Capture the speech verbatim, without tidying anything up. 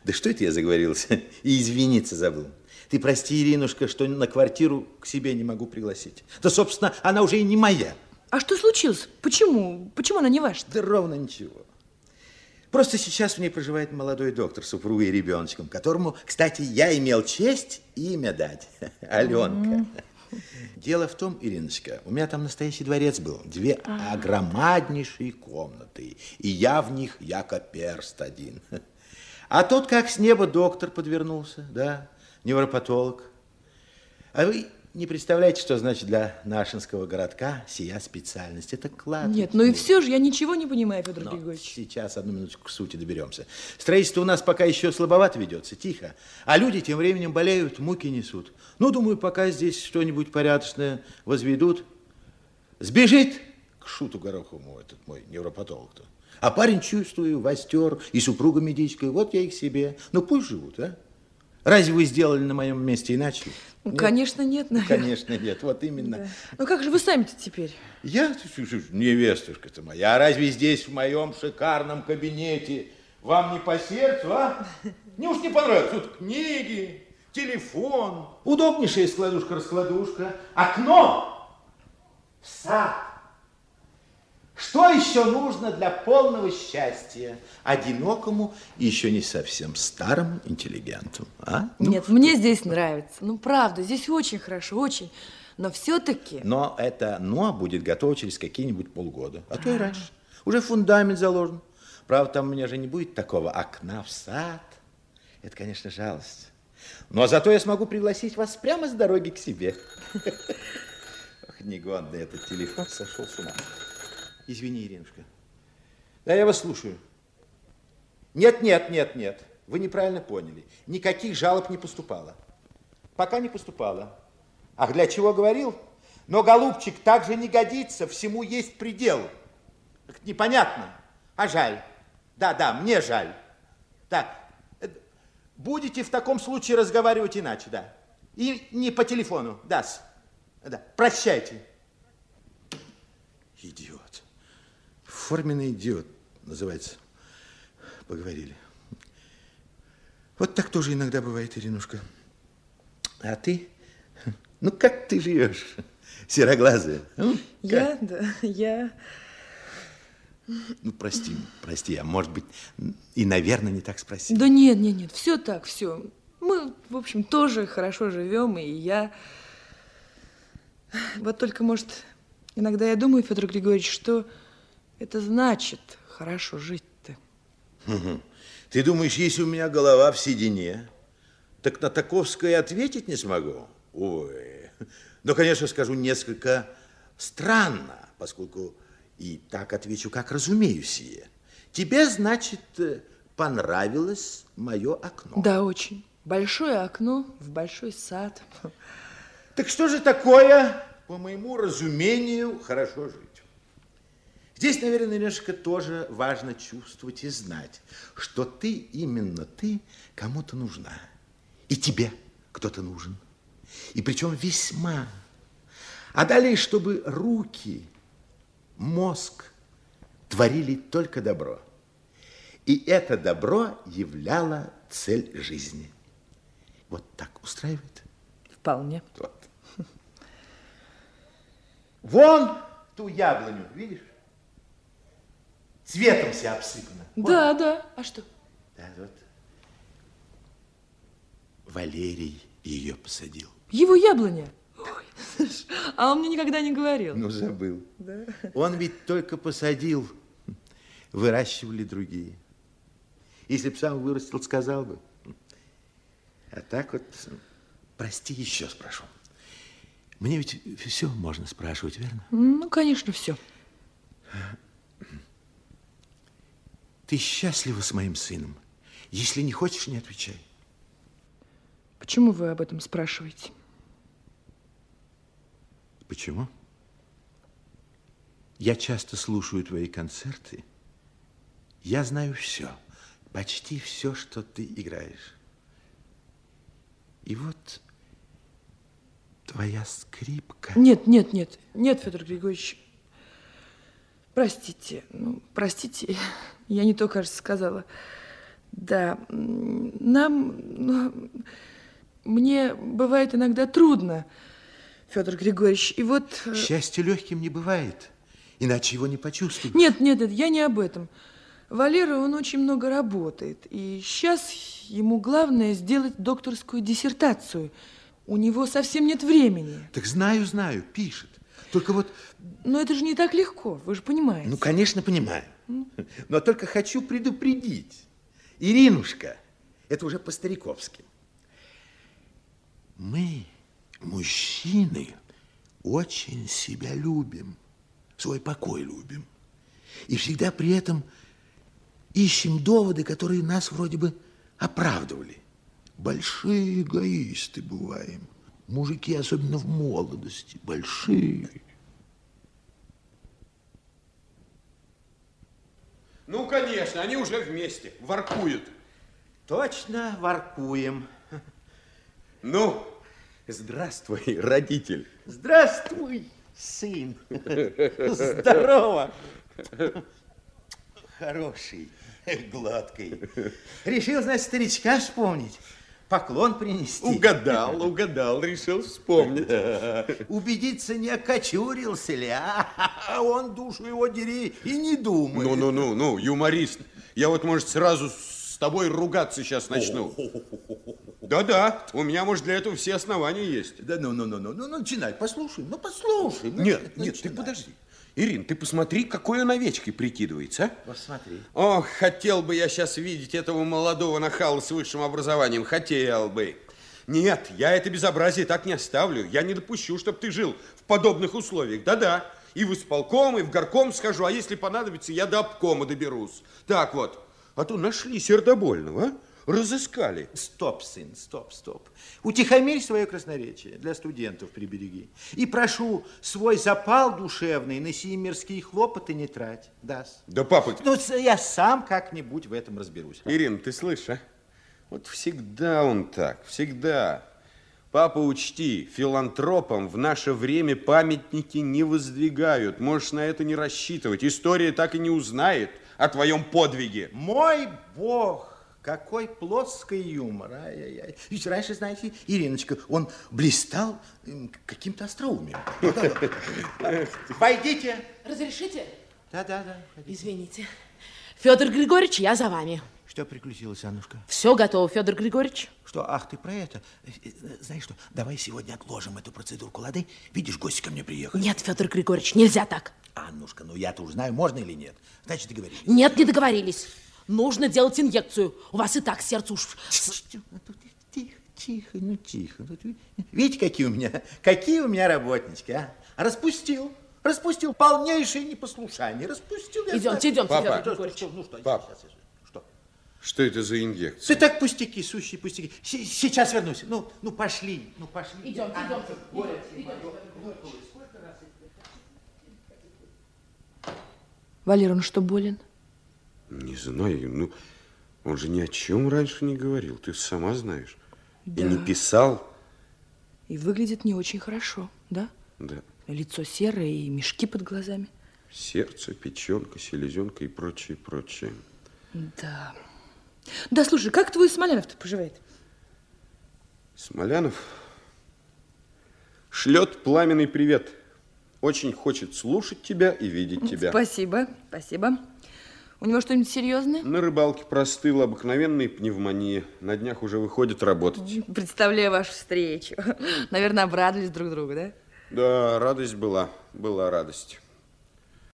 Да что это я заговорился? И извиниться забыл. Ты прости, Иринушка, что на квартиру к себе не могу пригласить. Да, собственно, она уже и не моя. А что случилось? Почему? Почему она не ваша? Да ровно ничего. Просто сейчас в ней проживает молодой доктор с супругой и ребеночком, которому, кстати, я имел честь имя дать. Аленка. Mm. Дело в том, Ириночка, у меня там настоящий дворец был. Две а. огромаднейшие комнаты. И я в них яко перст один. А тут как с неба доктор подвернулся, да, невропатолог. А вы не представляете, что значит для нашинского городка сия специальность. Это клад. Нет, ну и все же я ничего не понимаю, Федор Но Григорьевич. Сейчас, одну минуточку, к сути доберемся. Строительство у нас пока еще слабовато ведется, тихо. А люди тем временем болеют, муки несут. Ну, думаю, пока здесь что-нибудь порядочное возведут, сбежит к шуту Гороховому этот мой невропатолог-то. А парень, чувствую, востер, и супруга медичка, вот я их себе. Ну, пусть живут, а? Разве вы сделали на моем месте иначе? Ну, конечно, нет, наверное. Конечно, нет, вот именно. Да. Ну, как же вы сами-то теперь? Я, невестушка-то моя, а разве здесь, в моем шикарном кабинете, вам не по сердцу, а? Мне уж не понравилось. Тут книги, телефон, удобнейшая складушка-раскладушка, окно в сад. Что еще нужно для полного счастья одинокому и еще не совсем старому интеллигенту? А? Нет, ну, мне здесь нравится. Ну, правда, здесь очень хорошо, очень. Но все-таки... Но это «но» будет готово через какие-нибудь полгода. А то и раньше. Уже фундамент заложен. Правда, там у меня же не будет такого окна в сад. Это, конечно, жалость. Но зато я смогу пригласить вас прямо с дороги к себе. Ох, негодный этот телефон, сошел с ума. Извини, Иринушка. Да, я вас слушаю. Нет, нет, нет, нет. Вы неправильно поняли. Никаких жалоб не поступало. Пока не поступало. Ах, для чего говорил? Но, голубчик, так же не годится. Всему есть предел. Это непонятно. А жаль. Да, да, мне жаль. Так, будете в таком случае разговаривать иначе, да. И не по телефону. Да, да. Прощайте. Идиот. Форменный идиот называется. Поговорили. Вот так тоже иногда бывает, Иринушка. А ты? Ну, как ты живешь, сероглазая? Я, да, я... Ну, прости, прости, а может быть, и, наверное, не так спросил. Да нет, нет, нет, все так, все. Мы, в общем, тоже хорошо живем, и я... Вот только, может, иногда я думаю, Федор Григорьевич, что это значит хорошо жить-то. Угу. Ты думаешь, если у меня голова в седине, так на таковское ответить не смогу? Ой, ну, конечно, скажу несколько странно, поскольку и так отвечу, как разумею сие. Тебе, значит, понравилось мое окно? Да, очень. Большое окно в большой сад. Так что же такое, по моему разумению, хорошо жить? Здесь, наверное, Иринушка, тоже важно чувствовать и знать, что ты, именно ты, кому-то нужна. И тебе кто-то нужен. И причем весьма. А далее, чтобы руки, мозг творили только добро. И это добро являло цель жизни. Вот так устраивает? Вполне. Вот. Вон ту яблоню, видишь? Цветом вся обсыпана. Да, вот. Да. А что? Да, вот. Валерий ее посадил. Его яблоня? Ой, а он мне никогда не говорил. Ну, забыл. Да. Он ведь только посадил, выращивали другие. Если бы сам вырастил, сказал бы. А так вот, прости, еще спрошу. Мне ведь все можно спрашивать, верно? Ну, конечно, все. Ты счастлива с моим сыном? Если не хочешь, не отвечай. Почему вы об этом спрашиваете? Почему? Я часто слушаю твои концерты. Я знаю все, почти все, что ты играешь. И вот твоя скрипка... Нет, нет, нет, нет, Федор Григорьевич. Простите, ну, простите, я не то, кажется, сказала. Да, нам, ну, мне бывает иногда трудно, Федор Григорьевич, и вот... Счастье легким не бывает, иначе его не почувствуешь. Нет, нет, нет, я не об этом. Валера, он очень много работает, и сейчас ему главное сделать докторскую диссертацию. У него совсем нет времени. Так знаю, знаю, пишет. Только вот... Но это же не так легко, вы же понимаете. Ну, конечно, понимаю. Но только хочу предупредить. Иринушка, это уже по-стариковски. Мы, мужчины, очень себя любим, свой покой любим. И всегда при этом ищем доводы, которые нас вроде бы оправдывали. Большие эгоисты бываем. Мужики, особенно в молодости, большие. Ну, конечно, они уже вместе, воркуют. Точно воркуем. Ну, здравствуй, родитель. Здравствуй, сын. Здорово. Хороший, гладкий. Решил, значит, старичка вспомнить. Поклон принести. Угадал, угадал, решил вспомнить. Убедиться, не окочурился ли, а он, душу его дери, и не думает. Ну-ну-ну, ну, юморист. Я вот, может, сразу с тобой ругаться сейчас начну. Да-да, у меня, может, для этого все основания есть. Да ну-ну-ну, ну начинай, послушай, ну послушай. Нет, нет, ты подожди. Ирин, ты посмотри, какой он овечкой прикидывается, а? Посмотри. Ох, хотел бы я сейчас видеть этого молодого нахала с высшим образованием. Хотел бы. Нет, я это безобразие так не оставлю. Я не допущу, чтобы ты жил в подобных условиях. Да-да. И в исполком, и в горком схожу, а если понадобится, я до обкома доберусь. Так вот. А то нашли сердобольного, а? Разыскали. Стоп, сын, стоп, стоп. Утихомирь свое красноречие, для студентов прибереги. И прошу, свой запал душевный на сии мирские хлопоты не трать. Даст. Да, папа... Ну, я сам как-нибудь в этом разберусь. Ирина, ты слышишь, а? Вот всегда он так, всегда. Папа, учти, филантропам в наше время памятники не воздвигают. Можешь на это не рассчитывать. История так и не узнает о твоем подвиге. Мой бог! Какой плоский юмор. Ай-яй-яй. Ведь раньше, знаете, Ириночка, он блистал каким-то остроумием. Войдите. Разрешите? Да-да-да. Извините. Федор Григорьевич, я за вами. Что приключилось, Аннушка? Все готово, Федор Григорьевич. Что, ах, ты про это? Знаешь что, давай сегодня отложим эту процедурку, лады? Видишь, гости ко мне приехали. Нет, Федор Григорьевич, нельзя так. Аннушка, ну я-то уж знаю, можно или нет. Значит, договорились. Нет, не договорились. Нужно делать инъекцию. У вас и так сердце уж... Тихо, тихо, ну тихо. Видите, какие у меня, какие у меня работнички, а? Распустил, распустил полнейшее непослушание. Распустил. Идемте, идемте, Папа. Федор Григорьевич. Ну что, Пап. сейчас, сейчас, что? Что это за инъекция? Да так пустяки, сущие пустяки. С- Сейчас вернусь. Ну, ну пошли, ну пошли. Идемте, идемте. Валера, он что, болен? Не знаю, ну, он же ни о чем раньше не говорил, ты сама знаешь. Да. И не писал. И выглядит не очень хорошо, да? Да. Лицо серое и мешки под глазами. Сердце, печенка, селезенка и прочее, прочее. Да. Да, слушай, как твой Смолянов-то поживает? Смолянов шлет пламенный привет. Очень хочет слушать тебя и видеть тебя. Спасибо, спасибо. У него что-нибудь серьезное? На рыбалке простыла обыкновенная пневмония. На днях уже выходит работать. Представляю вашу встречу. Наверное, обрадовались друг другу, да? Да, радость была. Была радость.